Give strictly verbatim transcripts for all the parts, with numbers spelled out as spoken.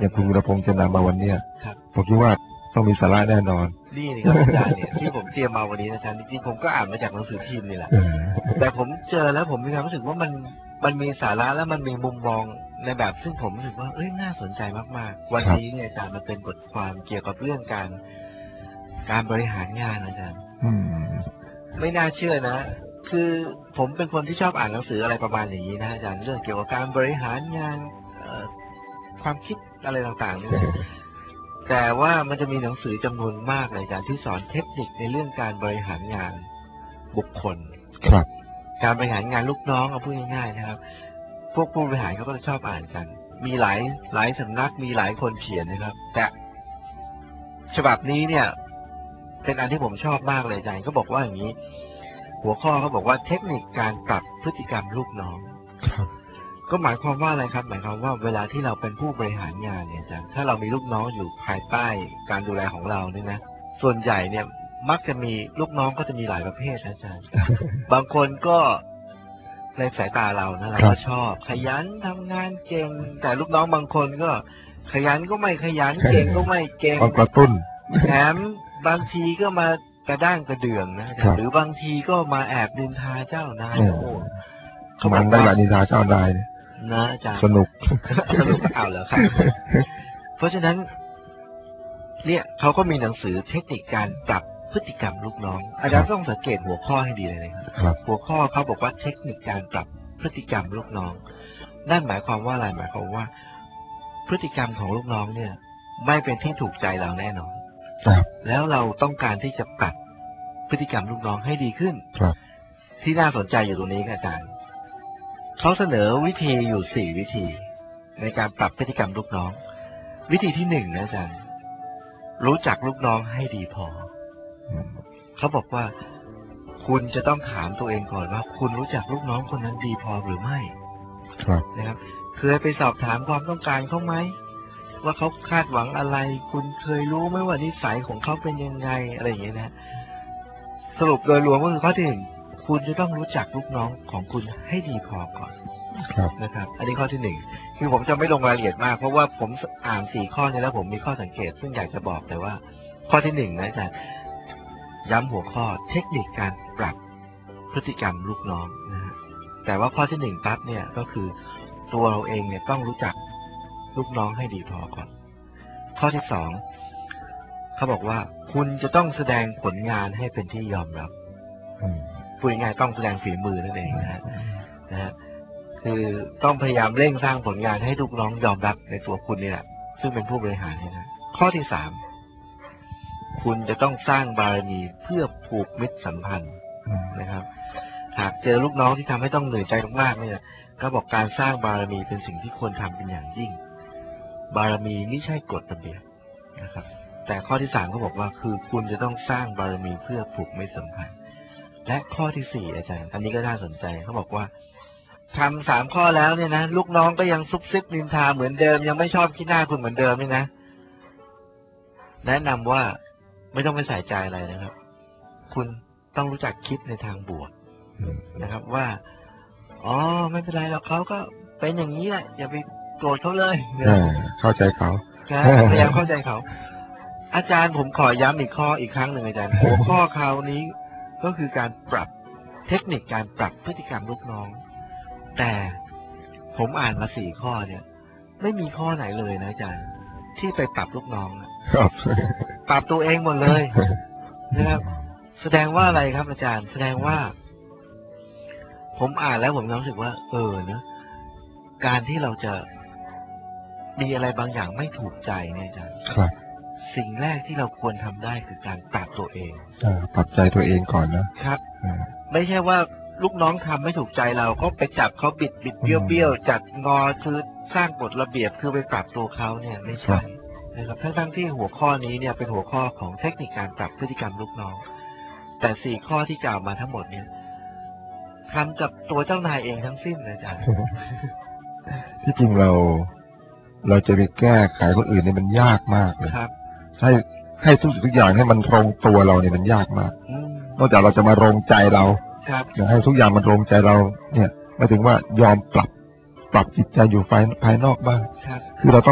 อย่างคุณวีรพงษ์จะนำมาวันเนี้ยผมคิดว่าต้องมีสาระแน่นอนนี่นี่ครับอาจารย์เนี่ยที่ผมเตรียมมาวันนี้อาจารย์จริงๆผมก็อ่านมาจากหนังสือพิมพ์นี่แหละแต่ผมเจอแล้วผมมีความรู้สึกว่ามันมันมีสาระและมันมีมุมมองในแบบซึ่งผมรู้สึกว่าเอ้ยน่าสนใจมากๆวันนี้เนี่ยอาจารย์มันเป็นบทความเกี่ยวกับเรื่องการการบริหารงานอาจารย์ไม่น่าเชื่อนะคือผมเป็นคนที่ชอบอ่านหนังสืออะไรประมาณอย่างนี้นะอาจารย์เรื่องเกี่ยวกับการบริหารงานความคิดอะไรต่างๆนี่แต่ว่ามันจะมีหนังสือจำนวนมากเลยอาจารย์ที่สอนเทคนิคในเรื่องการบริหารงานบุคคลครับการบริหารงานลูกน้องเอาพูดง่ายๆนะครับพวกผู้บริหารเขาก็จะชอบอ่านกันมีหลายหลายสำนักมีหลายคนเขียนนะครับแต่ฉบับนี้เนี่ยเป็นอันที่ผมชอบมากเลยอาจารย์เขาบอกว่าอย่างนี้หัวข้อเขาบอกว่าเทคนิคการปรับพฤติกรรมลูกน้องก็หมายความว่าอะไรครับหมายความว่าเวลาที่เราเป็นผู้บริหารงานเนี่ยอาจารย์ถ้าเรามีลูกน้องอยู่ภายใต้การดูแลของเราเนี่ยนะส่วนใหญ่เนี่ยมักจะมีลูกน้องก็จะมีหลายประเภทอาจารย์ บางคนก็ในสายตาเรานะเราก็ชอบขยันทำงานเก่งแต่ลูกน้องบางคนก็ขยันก็ไม่ขยันเก่งก็ไม่เก่งกระตุ้นแถมบางทีก็มากระด้างกระเดื่องนะหรือบางทีก็มาแอบนินทาเจ้านายโอ้เขามันได้ละนินทาเจ้านายนะอาจารย์สนุกสนุกเอาเหรอครับเพราะฉะนั้นเนี่ยเขาก็มีหนังสือเทคนิคการปรับพฤติกรรมลูกน้องอาจารย์ต้องสังเกตหัวข้อให้ดีเลยนะครับหัวข้อเขาบอกว่าเทคนิคการปรับพฤติกรรมลูกน้องนั่นหมายความว่าอะไรหมายความว่าพฤติกรรมของลูกน้องเนี่ยไม่เป็นที่ถูกใจเราแน่นอนแล้วเราต้องการที่จะปรับพฤติกรรมลูกน้องให้ดีขึ้นที่น่าสนใจอยู่ตรงนี้อาจารย์เขาเสนอวิธีอยู่สี่วิธีในการปรับพฤติกรรมลูกน้องวิธีที่หนึ่งนะอาจารย์รู้จักลูกน้องให้ดีพอเขาบอกว่าคุณจะต้องถามตัวเองก่อนว่าคุณรู้จักลูกน้องคนนั้นดีพอหรือไม่ครับนะครับเคยไปสอบถามความต้องการเขาไหมว่าเขาคาดหวังอะไรคุณเคยรู้ไหมว่านิสัยของเขาเป็นยังไงอะไรอย่างเงี้ยนะสรุปโดยรวมก็คือข้อที่หนึ่งคุณจะต้องรู้จักลูกน้องของคุณให้ดีพอก่อนนะครับอันนี้ข้อที่หนึ่งคือผมจะไม่ลงรายละเอียดมากเพราะว่าผมอ่านสี่ข้อนี้แล้วผมมีข้อสังเกตซึ่งอยากจะบอกแต่ว่าข้อที่หนึ่งนะอาจารย์ย้ำหัวข้อเทคนิคการปรับพฤติกรรมลูกน้องนะฮะแต่ว่าข้อที่หนึ่งปั๊บเนี่ยก็คือตัวเราเองเนี่ยต้องรู้จักลูกน้องให้ดีพอก่อนข้อที่สองเขาบอกว่าคุณจะต้องแสดงผลงานให้เป็นที่ยอมรับพูดง่ายๆต้องแสดงฝีมือนั่นเองนะฮะนะฮะคือต้องพยายามเร่งสร้างผลงานให้ลูกน้องยอมรับในตัวคุณนี่แหละซึ่งเป็นผู้บริหารนะข้อที่สามคุณจะต้องสร้างบารมีเพื่อผูกมิตรสัมพันธ์นะครับหากเจอลูกน้องที่ทำให้ต้องเหนื่อยใจมากๆเนี่ยก็บอกการสร้างบารมีเป็นสิ่งที่ควรทำเป็นอย่างยิ่งบารมีไม่ใช่กฎระเบียบนะครับแต่ข้อที่สามเขาบอกว่าคือคุณจะต้องสร้างบารมีเพื่อผูกมิตรสัมพันธ์และข้อที่สี่อาจารย์อันนี้ก็น่าสนใจเขาบอกว่าทำสามข้อแล้วเนี่ยนะลูกน้องก็ยังซุบซิบนินทาเหมือนเดิมยังไม่ชอบขี้หน้าคุณเหมือนเดิมนี่นะแนะนำว่าไม่ต้องไปใส่ใจอะไรนะครับคุณต้องรู้จักคิดในทางบวกนะครับว่าอ๋อไม่เป็นไรหรอกเขาก็เป็นอย่างนี้แหละอย่าไปโกรธเขาเลยเข้าใจเขาพยายามเข้าใจเขาอาจารย์ผมขอย้ำอีกข้ออีกครั้งหนึ่งอาจารย์หัวข้อคราวนี้ก็คือการปรับเทคนิคการปรับพฤติกรรมลูกน้องแต่ผมอ่านมาสี่ข้อเนี่ยไม่มีข้อไหนเลยนะอาจารย์ที่ไปปรับลูกน้องปรับตัวเองหมดเลยนะครับแสดงว่าอะไรครับอาจารย์แสดงว่าผมอ่านแล้วผมรู้สึกว่าเออเนะการที่เราจะมีอะไรบางอย่างไม่ถูกใจเนี่ยอาจารย์สิ่งแรกที่เราควรทำได้คือการปรับตัวเองปรับใจตัวเองก่อนนะครับไม่ใช่ว่าลูกน้องทำไม่ถูกใจเราก็ไปจับเขาบิดบิดเบี้ยวเบี้ยวจัดงอคือสร้างกฎระเบียบคือไปปรับตัวเขาเนี่ยไม่ใช่นะครับทั้งๆที่หัวข้อนี้เนี่ยเป็นหัวข้อของเทคนิคการปรับพฤติกรรมลูกน้องแต่สี่ข้อที่กล่าวมาทั้งหมดเนี่ยทำกับตัวเจ้านายเองทั้งสิ้นเลยอาจารย์ที่จริงเราเราจะไปแก้ไขคนอื่นเนี่ยมันยากมากเลยให้ให้ทุกสิ่งทุกอย่างให้มันตรงตัวเราเนี่ยมันยากมากนอกจากเราจะมารงใจเราอยากให้ทุกอย่างมันรงใจเราเนี่ยหมายถึงว่ายอมปรับปรับจิตใจอยู่ภายภายนอกบ้างคือเราต้อง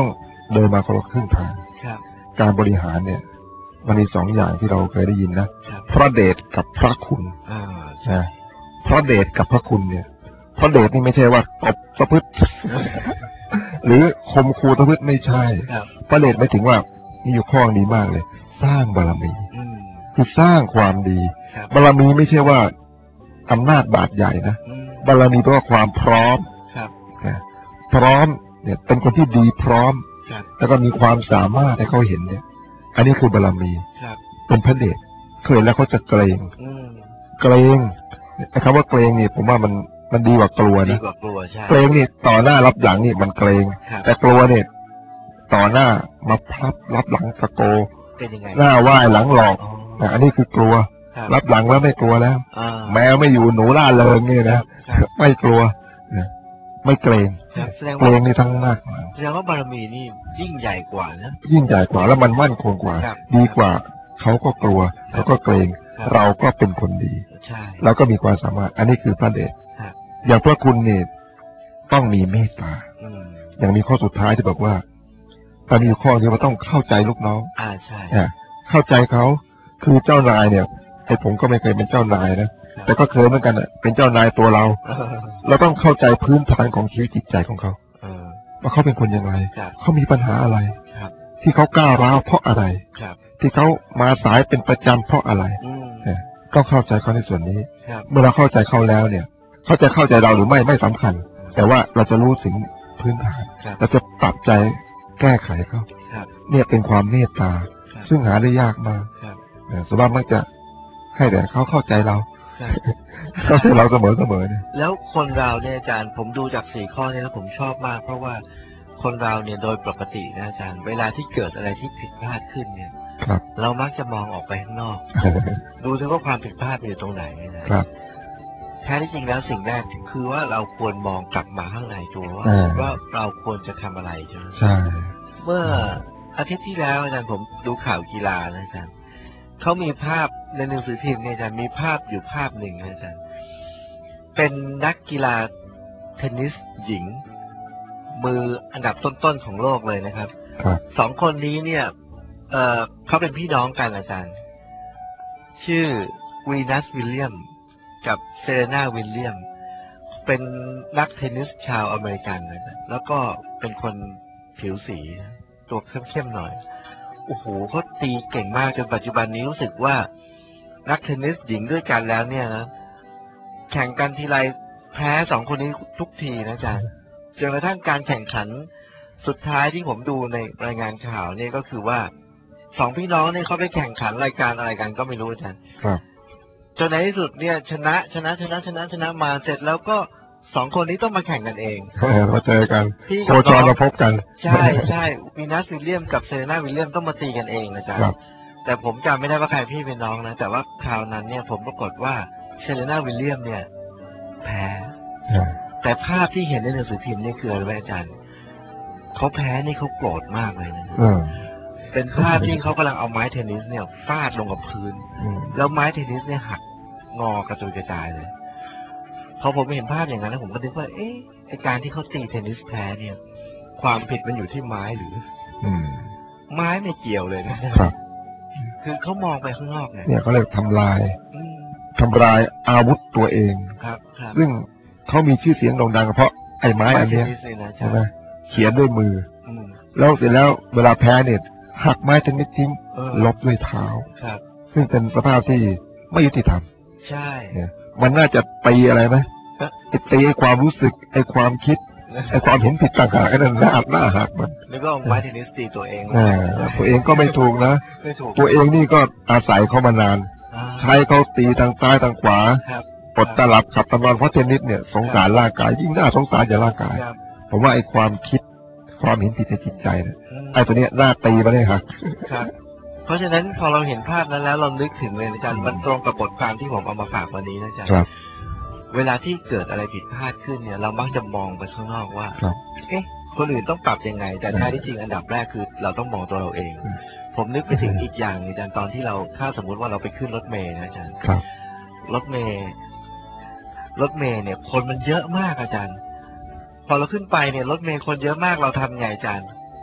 เดินมาคนละครึ่งทางการบริหารเนี่ยมันมีสองอย่างที่เราเคยได้ยินนะพระเดชกับพระคุณนะพระเดชกับพระคุณเนี่ยพระเดชนี่ไม่ใช่ว่าตบตะพึด หรือคมคูตะพึดไม่ใช่พระเดชหมายถึงว่ามีอยู่ข้อดีมากเลยสร้างบารมีคือสร้างความดีบารมีไม่ใช่ว่าอำนาจบาดใหญ่นะบารมีแปลว่าความพร้อมพร้อมเนี่ยเป็นคนที่ดีพร้อมแล้วก็มีความสามารถให้เขาเห็นเนี่ยอันนี้คือบารมีเป็นพระเดชเคยแล้วเขาจะเกรงเกรงไอ้คำว่าเกรงนี่ผมว่ามันมันดีกว่ากลัวนะเกรงนี่ต่อหน้ารับหลังนี่มันเกรงแต่กลัวเนี่ยต่อหน้ามาพับรับหลังตะโกหน้าไหว้หลังหลอกอันนี้คือกลัวรับหลังแล้วไม่กลัวแล้วแมวไม่อยู่หนูล่าเริงเนี่ยนะไม่กลัวไม่เกรงเกรงนี่ทั้งมากแสดงว่าบารมีนี่ยิ่งใหญ่กว่านะยิ่งใหญ่กว่าแล้วมันมั่นคงกว่าดีกว่าเขาก็กลัวเขาก็เกรงเราก็เป็นคนดีเราก็มีความสามารถอันนี้คือพระเดชอย่างพระคุณเนี่ยต้องมีเมตตาอย่างมีข้อสุดท้ายที่บอกว่าตอนมีข้อนี้ว่าต้องเข้าใจลูกน้องอ่าใช่เข้าใจเขาคือเจ้านายเนี่ยไอ้ผมก็ไม่เคยเป็นเจ้านายนะแต่ก็เคยเหมือนกันอ่ะเป็นเจ้านายตัวเราเราต้องเข้าใจพื้นฐานของชีวิตจิตใจของเขาว่าเขาเป็นคนยังไงเขามีปัญหาอะไรที่เขาก้าวร้าวเพราะอะไรที่เขามาสายเป็นประจำเพราะอะไรก็เข้าใจเขาในส่วนนี้เมื่อเราเข้าใจเขาแล้วเนี่ยเขาจะเข้าใจเราหรือไม่ไม่สำคัญแต่ว่าเราจะรู้ถึงพื้นฐานเราจะปรับใจแก้ไขเขาเนี่ยเป็นความเมตตาซึ่งหาได้ยากมากส่วนมากมักจะให้แต่เขาเข้าใจเราเข้าใจเราเสมอเสมอเนี่ยแล้วคนเราเนี่ยอาจารย์ผมดูจากสี่ข้อนี้แล้วผมชอบมากเพราะว่าคนเราเนี่ยโดยปกตินะอาจารย์เวลาที่เกิดอะไรที่ผิดพลาดขึ้นเนี่ยเรามักจะมองออกไปข้างนอกดูถึงว่าความผิดพลาดอยู่ตรงไหนนะครับแท้ที่จริงแล้วสิ่งแรกคือว่าเราควรมองกลับมาข้างในตัวว่าว่าเราควรจะทำอะไรใช่ไหมใช่เมื่ออาทิตย์ที่แล้วอาจารย์ผมดูข่าวกีฬานะอาจารย์เขามีภาพในหนังสือพิมพ์เนี่ยอาจารย์มีภาพอยู่ภาพหนึ่งนะอาจารย์เป็นนักกีฬาเทนนิสหญิงมืออันดับต้นๆของโลกเลยนะครับสองคนนี้เนี่ยเอ่อเขาเป็นพี่น้องกันอาจารย์ชื่อวีนัสวิลเลียมกับเซเรนาวิลเลียมเป็นนักเทนนิสชาวอเมริกันนะแล้วก็เป็นคนผิวสีตัวเข้มๆหน่อยโอ้โหเขาตีเก่งมากจนปัจจุบันนี้รู้สึกว่านักเทนนิสหญิงด้วยกันแล้วเนี่ยนะแข่งกันทีไรแพ้สองคนนี้ทุกทีนะอาจารย์จนกระทั่งการแข่งขันสุดท้ายที่ผมดูในรายงานข่าวเนี่ยก็คือว่าสองพี่น้องเนี่ยเขาไปแข่งขันรายการอะไรกันก็ไม่รู้อาจารย์ครับจนในที่สุดเนี่ยชนะชนะชนะชนะชนะมาเสร็จแล้วก็สองคนนี้ต้องมาแข่งกันเองมาเจอกันโคจรมาพบกันใช่ใช่วีนัสวิลเลียมกับเซเรนาวิลเลียมต้องมาตีกันเองอาจารย์แต่ผมจำไม่ได้ว่าใครพี่เป็นน้องนะแต่ว่าคราวนั้นเนี่ยผมปรากฏว่าเซเรนาวิลเลียมเนี่ยแพ้แต่ภาพที่เห็นในหนังสือพิมพ์นี่คืออะไรอาจารย์เขาแพ้นี่เขาโกรธมากเลยนะเป็นภาพที่เขากำลังเอาไม้เทนนิสเนี่ยฟาดลงกับพื้นแล้วไม้เทนนิสเนี่ยหักงอกระจุยกระจายเลยพอผมเห็นภาพอย่างนั้นแล้วผมก็นึกว่าเอ๊ะไอการที่เขาตีเทนนิสแพ้เนี่ยความผิดมันอยู่ที่ไม้หรือไม้ไม่เกี่ยวเลยนะครับคือเขามองไปข้างนอกเนี่ยเนี่ยเขาเรียกทำลายทำลายอาวุธตัวเองครับซึ่งเขามีชื่อเสียงโด่งดังเพราะไอ้ไม้อันนี้ใช่ไหมเขียนด้วยมือแล้วเสร็จแล้วเวลาแพ้เนี่ยหักไม้เทนนิสทิ้งลบด้วยเท้าซึ่งเป็นสภาพที่ไม่ยุติธรรมใช่เนี่ยมันน่าจะตีอะไรไหมตีไอ้ความรู้สึกไอ้ความคิดไอ้ความเห็นผิดต่างหากไอ้นั่นหน้าหน้าหักมันแล้วก็ไม้เทนนิสตีตัวเองตัวเองก็ไม่ถูกนะตัวเองนี่ก็อาศัยเขามานานใช้เขาตีทางซ้ายทางขวาปลดตลับขับตะนอนเพราะเทนนิสเนี่ยสงสารร่างกายยิ่งน่าสงสารอย่าร่างกายผมว่าไอ้ความคิดความเห็นผิดในจิตใจเนี่ยไอ้ตัวเนี้ยหน้าตีมาได้หักเพราะฉะนั้นพอเราเห็นภาพนั้นแล้วเรานึกถึงเลยอาจารย์มันตรงกับบทความที่ผมเอามาฝากวันนี้นะอาจารย์เวลาที่เกิดอะไรผิดพลาดขึ้นเนี่ยเรามักจะมองไปข้างนอกว่าเอ๊ะคนอื่นต้องปรับยังไงแต่แท้ที่จริงอันดับแรกคือเราต้องมองตัวเราเองผมนึกไปถึงอีกอย่างอาจารย์ตอนที่เราถ้าสมมุติว่าเราไปขึ้นรถเมล์นะอาจารย์รถเมล์รถเมล์เนี่ยคนมันเยอะมากอาจารย์พอเราขึ้นไปเนี่ยรถเมล์คนเยอะมากเราทำไงอาจารย์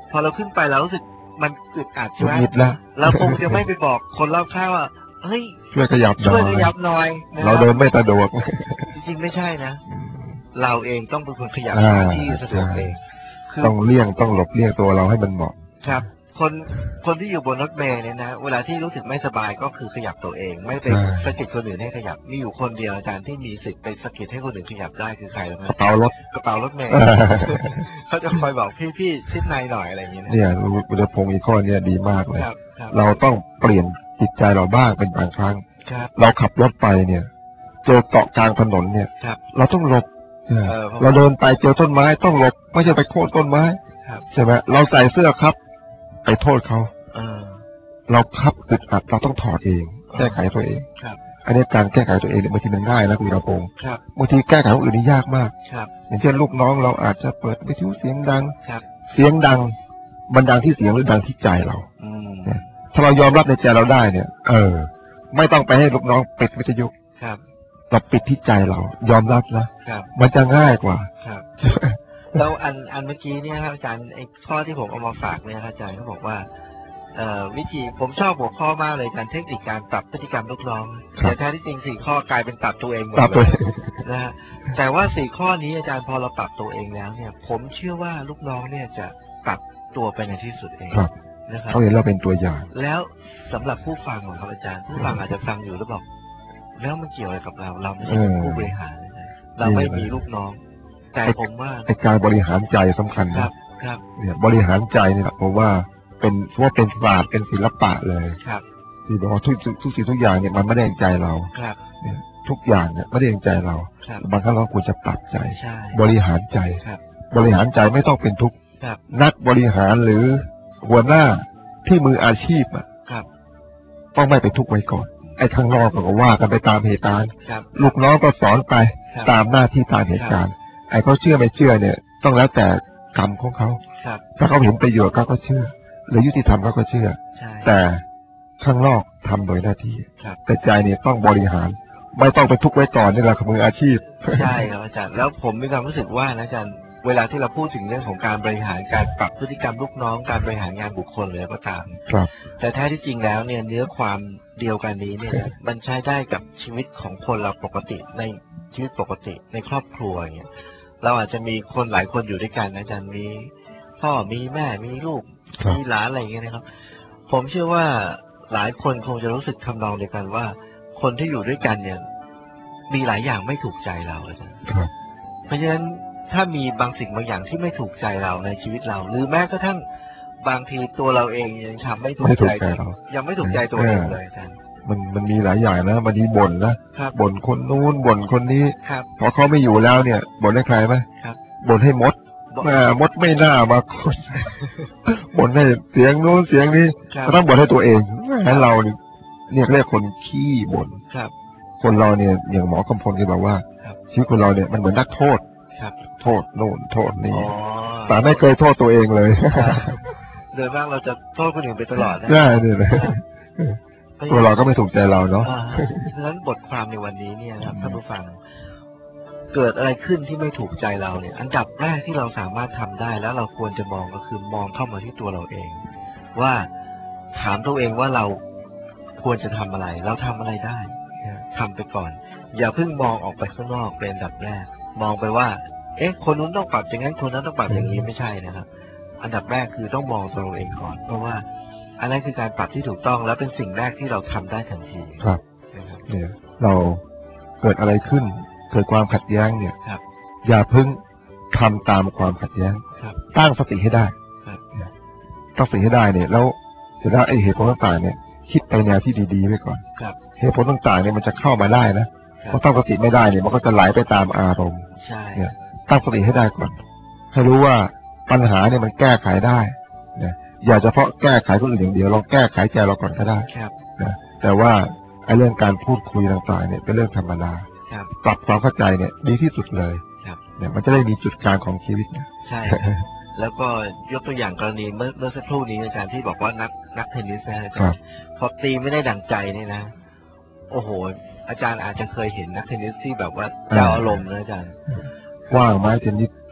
พอเราขึ้นไปเรารู้สึกมันอึดอัดใช่ไหมนิดแล้วเราคงจะไม่ไปบอกคนรอบข้างว่าเฮ้ยช่วยขยับหน่ช่วยอขยยับหน่อยนะเราเดินไม่สะดวกจริงๆไม่ใช่นะ เราเองต้องเป็นคนขยับอ่าที่สะดวกเองคือต้องเลี่ยงต้องหลบเลี่ยงตัวเราให้มันเหมาะครับ คนคนที่อยู่บนรถเมล์เนี่ยนะเวลาที่รู้สึกไม่สบายก็คือขยับตัวเอง ไม่ไปใช่สะกิดคนอื่นให้ขยับมีอยู่คนเดียวอาจารย์ที่มีสิทธิ์ไปสะกิดให้คนอื่นขยับได้คือใครรู้ไหมกระเป๋ารถกระเป๋ารถเมล์ เขาจะคอยบอกพี่พี่ชิดในหน่อยอะไรอย่างเงี้ยนะเนี่ยอุดพงศ์อีกข้อเนี่ยดีมากเลยครับครับเราต้องเปลี่ยนจิตใจเราบ้างเป็นบางครั้งครับเราขับรถไปเนี่ย เจอเกาะกลางถนนเนี่ยครับเราต้องหลบเนี่ยเออเพราะเราเดินไปเจอต้นไม้ต้องหลบไม่ใช่ไปโค่นต้นไม้ครับใช่ไหมเราใส่เสื้อครับ ไปโทษเขาเออเราครับอึดอัดเราต้องถอดเอง แก้ไขตัวเองครับอันนี้การแก้ไขตัวเองเนี่ยบางทีมันง่ายนะคุณระพงศ์ครับบางทีแก้ไขคนอื่นนี่ยากมากครับอย่างเช่นลูกน้องเราอาจจะเปิดวิทยุเสียงดังครับเสียงดังมันดังที่เสียงหรือดังที่ใจเราอืมถ้าเรายอมรับในใจเราได้เนี่ย เออ ไม่ต้องไปให้ลูกน้องปิดวิทยุครับเราปิดที่ใจเรา ยอมรับนะครับ มันจะง่ายกว่าครับ แล้วอันอันเมื่อกี้เนี่ยครับอาจารย์ไอ้ข้อที่ผมเอามาฝากเนี่ยครับอาจารย์เขาบอกว่าเอ่อวิธีผมชอบหัวข้อมากเลยการเทคนิคการปรับพฤติกรรมลูกน้องครับแต่แท้ที่จริงสี่ข้อกลายเป็นปรับตัวเองหมดปรับตัวเลเอย งนะฮะแต่ว่าสี่ข้อนี้อาจารย์พอเราปรับตัวเองแล้วเนี่ย ผมเชื่อว่าลูกน้องเนี่ยจะปรับตัวไปในที่สุดเองครับนะครับเขาเห็นเราเป็นตัวอย่างแล้วสำหรับผู้ฟังของครับอาจารย์ผู้ฟังอาจจะฟังอยู่แล้วบอกแล้วมันเกี่ยวอะไรกับเรา เราไม่ใช่เออผู้บริหารเลยนะเราไม่มีลูกน้อง แต่ผมว่าไอการบริหารใจสำคัญครันะบครับเนี่ยบริหารใจเนี่ยแหละผมว่าเป็นเพราะว่าเป็นศาสตร์เป็นศิลปะเลยครับที่บอกว่าทุกทุกทุกสิ่งทุกอย่างเนี่ยมันไม่ได้เองใจเราครับเนี่ยทุกอย่างเนี่ยไม่ได้เองใจเราครับบางครั้งเราควรจะปรับใจใช่บริหารใจครับบริหารใจไม่ต้องเป็นทุกข์ครับนักบริหารหรือหัวหน้าที่มืออาชีพอะครับต้องไม่ไปทุกข์ไว้ก่อน ไอ้ข้างนอกก็ว่ากันไปตามเหตุการณ์ครับลูกน้องก็สอนไปครับตามหน้าที่ตามเหตุการณ์ ไอ้เขาเชื่อไม่เชื่อเนี่ย ต้องแล้วแต่กรรมของเขาครับถ้าเขาเห็นประโยชน์เขาก็เชื่อ หรือยุติธรรมเขาก็เชื่อใช่แต่ข้างนอกทำโดยหน้าที่ครับแต่ใจเนี่ยต้องบริหาร ไม่ต้องไปทุกข์ไว้ก่อนนี่แหละคือมืออาชีพใช่ครับอาจารย์แล้วผมมีความรู้สึกว่านะอาจารย์เวลาที่เราพูดถึงเรื่องของการบริหารการปรับพฤติกรรมลูกน้องการบริหารงานบุคคลเลยก็ตามครับแต่แท้ที่จริงแล้วเนี่ยเนื้อความเดียวกันนี้เนี่ย มันใช้ได้กับชีวิตของคนเราปกติในชีวิตปกติในครอบครัวอย่างเงี้ยเราอาจจะมีคนหลายคนอยู่ด้วยกันนะอาจารย์มีพ่อมีแม่มีลูกครับมีหลานอะไรอย่างเงี้ยนะครับ ผมเชื่อว่าหลายคนคงจะรู้สึกทำนองเดียวกันว่า คนที่อยู่ด้วยกันเนี่ยมีหลายอย่างไม่ถูกใจเราอาจารย์ครับเพราะฉะนั้นถ้ามีบางสิ่งบางอย่างที่ไม่ถูกใจเราในชีวิตเรา หรือแม้กระทั่งบางทีตัวเราเองยังทำไม่ถูกไม่ถูกใจใจเรายังไม่ถูกใจตัวเองเลยอาจารย์มันมันมีหลายอย่างนะบางทีบ่นนะครับ บ่นคนนู้นบ่นคนนี้ครับพอเขาไม่อยู่แล้วเนี่ยบ่นให้ใครไหมครับบ่นให้มดบอกแม่มดไม่น่ามาคน บ่นให้เสียงนู้นเสียงนี้ครับก็ต้องบ่นให้ตัวเองแม้เราเนี่ยเนี่ยเรียกคนขี้บ่นครับคนเราเนี่ยอย่างหมอกำพลเคยบอกว่าครับชีวิตคนเราเนี่ยมันเหมือนนักโทษครับโทษโน่นโทษนี่อ๋อแต่ไม่เคยโทษตัวเองเลยครับโดยมากเราจะโทษคนอื่นไปตลอดนะใช่เนี่ยนะตัวเราก็ไม่ถูกใจเราเนาะอ่าฉะนั้นบทความในวันนี้เนี่ยนะครับท่านผู้ฟัง เกิดอะไรขึ้นที่ไม่ถูกใจเราเนี่ย อันดับแรกที่เราสามารถทำได้แล้วเราควรจะมองก็คือมองเข้ามาที่ตัวเราเอง ว่าถามตัวเองว่าเราควรจะทำอะไร เราทำอะไรได้นะทำไปก่อน อย่าเพิ่งมองออกไปข้างนอกเป็นอันดับแรก มองไปว่า เอ๊ะ คนนู้นต้องปรับอย่างนั้นคนนั้นต้องปรับอย่างนี้ไม่ใช่นะครับ อันดับแรกคือต้องมองตัวเราเองก่อน เพราะว่าอันนั้นคือการปรับที่ถูกต้องและเป็นสิ่งแรกที่เราทำได้ทันทีครับนะครับเนี่ยเราเกิดอะไรขึ้น เกิดความขัดแย้งเนี่ยครับอย่าเพิ่งทำตามความขัดแย้งครับตั้งสติให้ได้ครับตั้งสติให้ได้เนี่ยแล้วเสร็จแล้วไอ้เหตุผลต่างๆเนี่ย คิดไปแนวที่ดีๆไว้ก่อนครับเหตุผลต่างๆเนี่ยมันจะเข้ามาได้นะเพราะตั้งสติไม่ได้เนี่ยมันก็จะไหลไปตามอารมณ์ใช่เนี่ย ตั้งสติให้ได้ก่อน ให้รู้ว่าปัญหาเนี่ยมันแก้ไขได้นะอย่าเฉพาะแก้ไขคนอื่นอย่างเดียวเราแก้ไขใจเราก่อนก็ได้ครับนะแต่ว่าไอ้เรื่องการพูดคุยต่างๆเนี่ยเป็นเรื่องธรรมดาครับปรับความเข้าใจเนี่ยดีที่สุดเลยครับเนี่ยมันจะได้มีจุดกลางของชีวิตเนี่ยใช่ครับแล้วก็ยกตัวอย่างกรณีเมื่อเมื่อสักครู่นี้อาจารย์ที่บอกว่านักนักเทนนิสนะอาจารย์พอตีไม่ได้ดั่งใจเนี่ยนะ โอ้โห อาจารย์อาจจะเคยเห็นนักเทนนิสที่แบบว่าเจ้าอารมณ์นะอาจารย์กว้างไม้เทนนิส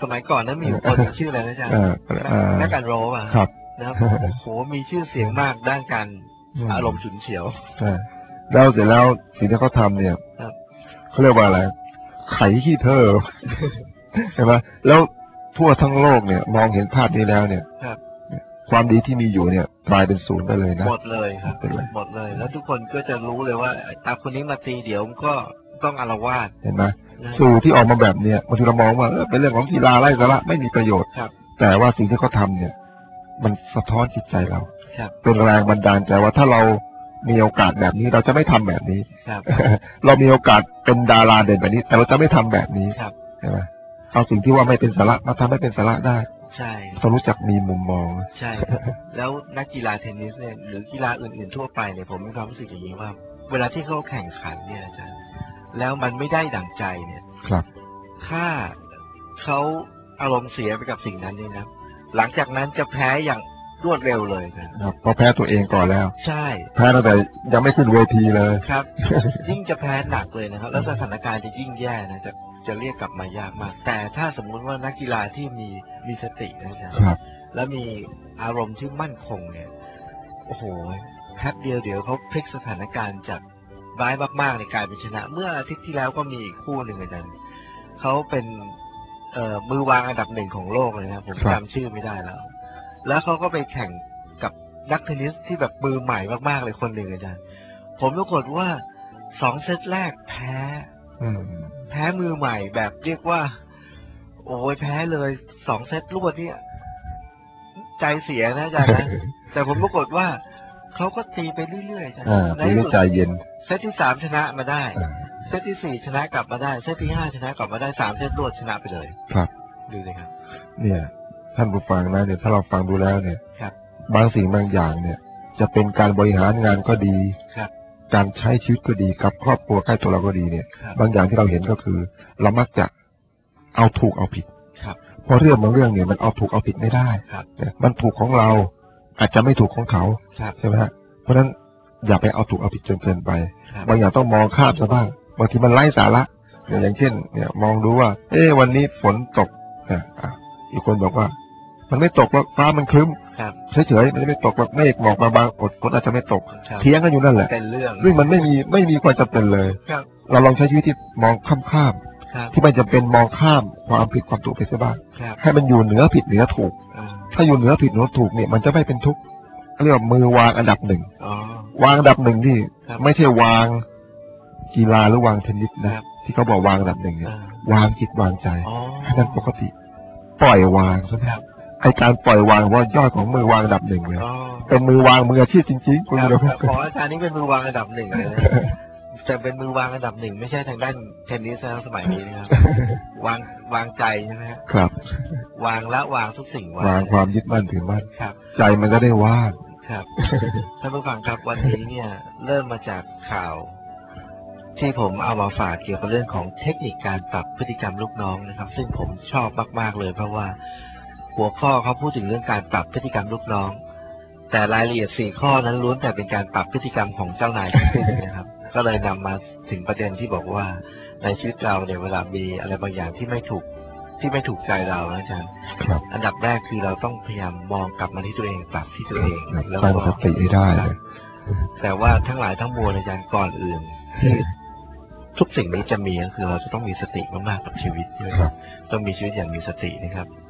สมัยก่อนนั้นมีอยู่คนหนึ่งชื่ออะไรนะอาจารย์เออเออแม็กกันโรว์อ่ะครับนะครับโอ้โหมีชื่อเสียงมากด้านการอารมณ์ฉุนเฉียวใช่แล้วเสร็จแล้วสิ่งที่เขาทำเนี่ยครับเขาเรียกว่าอะไรไขขี้เธอ เห็นไหมแล้วทั่วทั้งโลกเนี่ย มองเห็นภาพนี้แล้วเนี่ยครับความดีที่มีอยู่เนี่ยกลายเป็นศูนย์ไปเลยนะหมดเลยครับเป็นไรหมดเลย แล้วทุกคนก็จะรู้เลยว่าตาคนนี้มาตีเดี๋ยวมันก็ต้องอาละวาดเห็นไหมนะสื่อที่ออกมาแบบเนี้ยบางทีเรามองว่าเออเป็นเรื่องของกีฬาไร้สาระไม่มีประโยชน์ครับแต่ว่าสิ่งที่เขาทำเนี่ย มันสะท้อนจิตใจเราครับเป็นแรงบันดาลใจว่าถ้าเรามีโอกาสแบบนี้เราจะไม่ทำแบบนี้ครับเรามีโอกาสเป็นดาราเด่นแบบนี้ แต่เราจะไม่ทำแบบนี้ครับใช่ไหมเอาสิ่งที่ว่าไม่เป็นสาระมาทำให้เป็นสาระได้ใช่ต้องรู้จักมีมุมมองใช่ครับ แล้วนักกีฬาเทนนิสเนี่ยหรือกีฬาอื่นๆทั่วไปเนี่ยผมมีความรู้สึกอย่างนี้ว่า เวลาที่เขาแข่งขันเนี่ยอาจารย์แล้วมันไม่ได้ดั่งใจเนี่ยครับถ้าเขาอารมณ์เสียไปกับสิ่งนั้นเนี่ยนะหลังจากนั้นจะแพ้อย่างรวดเร็วเลยนะครับเพราะแพ้ตัวเองก่อนแล้วใช่แพ้ตั้งแต่ยังไม่ขึ้นเวทีเลยครับ ยิ่งจะแพ้หนักเลยนะครับ แล้วสถานการณ์จะยิ่งแย่นะจะจะเรียกกลับมายากมาก แต่ถ้าสมมุติว่านักกีฬาที่มีมีสตินะจ๊ะครับแล้วมีอารมณ์ที่มั่นคงเนี่ยโอ้โหแป๊บเดียวเดี๋ยวเขาพลิกสถานการณ์จากร้ายมากๆในกลายเป็นชนะ เมื่ออาทิตย์ที่แล้วก็มีอีกคู่หนึ่งอาจารย์เขาเป็นเอ่อมือวางอันดับหนึ่งของโลกเลยนะผมครับจำชื่อไม่ได้แล้ว แล้วเขาก็ไปแข่งกับนักเทนนิสที่แบบมือใหม่มากๆเลยคนหนึ่งอาจารย์ผมปรากฏว่าสองเซตแรกแพ้อืมแพ้มือใหม่แบบเรียกว่า โอ้ยแพ้เลยสองเซตรวดเนี่ยใจเสียนะอาจารย์นะ แต่ผมปรากฏว่าเขาก็ตีไปเรื่อยๆอาจารย์อ่าในตีที่ด้วยสุดใจเย็นเซตที่สามชนะมาได้อ่าเซตที่สี่ชนะกลับมาได้เซตที่ห้าชนะกลับมาได้สามเซตรวดชนะไปเลยครับดูเลยครับเนี่ย ท่านผู้ฟังนะเนี่ยถ้าเราฟังดูแล้วเนี่ยครับบางสิ่งบางอย่างเนี่ย จะเป็นการบริหารงานก็ดีครับการใช้ชีวิตก็ดีกับครอบครัวใกล้ตัวเราก็ดีเนี่ยครับบางอย่างที่เราเห็นก็คือ เรามักจะเอาถูกเอาผิดครับเพราะเรื่องบางเรื่องเนี่ยมันเอาถูกเอาผิดไม่ได้ครับเนี่ยมันถูกของเราอาจจะไม่ถูกของเขาครับใช่ไหมฮะเพราะฉะนั้นอย่าไปเอาถูกเอาผิดจนเกินไปครับบางอย่างต้องมองข้ามซะบ้างบางทีมันไร้สาระเนี่ยอย่างเช่น เนี่ยมองดูว่า เอ๊ะวันนี้ฝนตกเนี่ยอ่ะอีกคนบอกว่า มันไม่ตกหรอกฟ้ามันครึ้มครับเฉยๆมันจะไม่ตกหรอกเมฆหมอกมาบางอดฝนอาจจะไม่ตกครับเถียงกันอยู่นั่นแหละเป็นเรื่องซึ่งมันไม่มีไม่มีความจำเป็นเลยครับเราลองใช้ชีวิตที่มองข้ามข้ามครับๆที่ไม่จำเป็นมองข้ามความผิดความถูกไปซะบ้างครับให้มันอยู่เหนือผิดเหนือถูกอ่าถ้าอยู่เหนือผิดเหนือถูกเนี่ยมันจะไม่เป็นทุกข์เขาเรียกว่ามือวางอันดับหนึ่งอ๋อวางอันดับหนึ่งที่ครับไม่ใช่วางกีฬาหรือวางเทนนิสนะครับ ที่เขาบอกวางอันดับหนึ่งเนี่ยอ่าวางจิตวางใจอ๋อให้นั้นปกติ ปล่อยวางใช่ไหมครับไอการปล่อยวางว่ายอดของมือวางอันดับหนึ่งเลยอ๋อเป็นมือวางมืออาชีพจริงๆคุณครับผู้ชมครับขออาจารย์นี่เป็นมือวางอันดับหนึ่งเลยนะ จะเป็นมือวางอันดับหนึ่งไม่ใช่ทางด้านเทนนิสนะสมัยนี้นะครับ วางวางใจใช่ไหมครับครับวางละวางทุกสิ่งวางความยึดมั่นถือมั่นครับใจมันจะได้ว่างครับ ท่านผู้ฟังครับวันนี้เนี่ยเริ่มมาจากข่าว ที่ผมเอามาฝากเกี่ยวกับเรื่องของเทคนิคการปรับพฤติกรรมลูกน้องนะครับ ซึ่งผมชอบมากๆเลยเพราะว่าหัวข้อเขาพูดถึงเรื่องการปรับพฤติกรรมลูกน้อง แต่รายละเอียดสี่ข้อนั้นล้วนแต่เป็นการปรับพฤติกรรมของเจ้านายทั้งสิ้นนะครับ ก็เลยนำมาถึงประเด็นที่บอกว่าในชีวิตเราเนี่ยเวลามีอะไรบางอย่างที่ไม่ถูกที่ไม่ถูกใจเรานะอาจารย์ครับอันดับแรกคือเราต้องพยายามมองกลับมาที่ตัวเองปรับที่ตัวเองแล้วสร้างก็สติให้ได้เลยแต่ว่าทั้งหลายทั้งมวลอาจารย์ก่อนอื่นที่ทุกสิ่งนี้จะมีก็คือเราจะต้องมีสติมากๆกับชีวิตด้วยครับต้องมีชีวิตอย่างมีสตินะครับ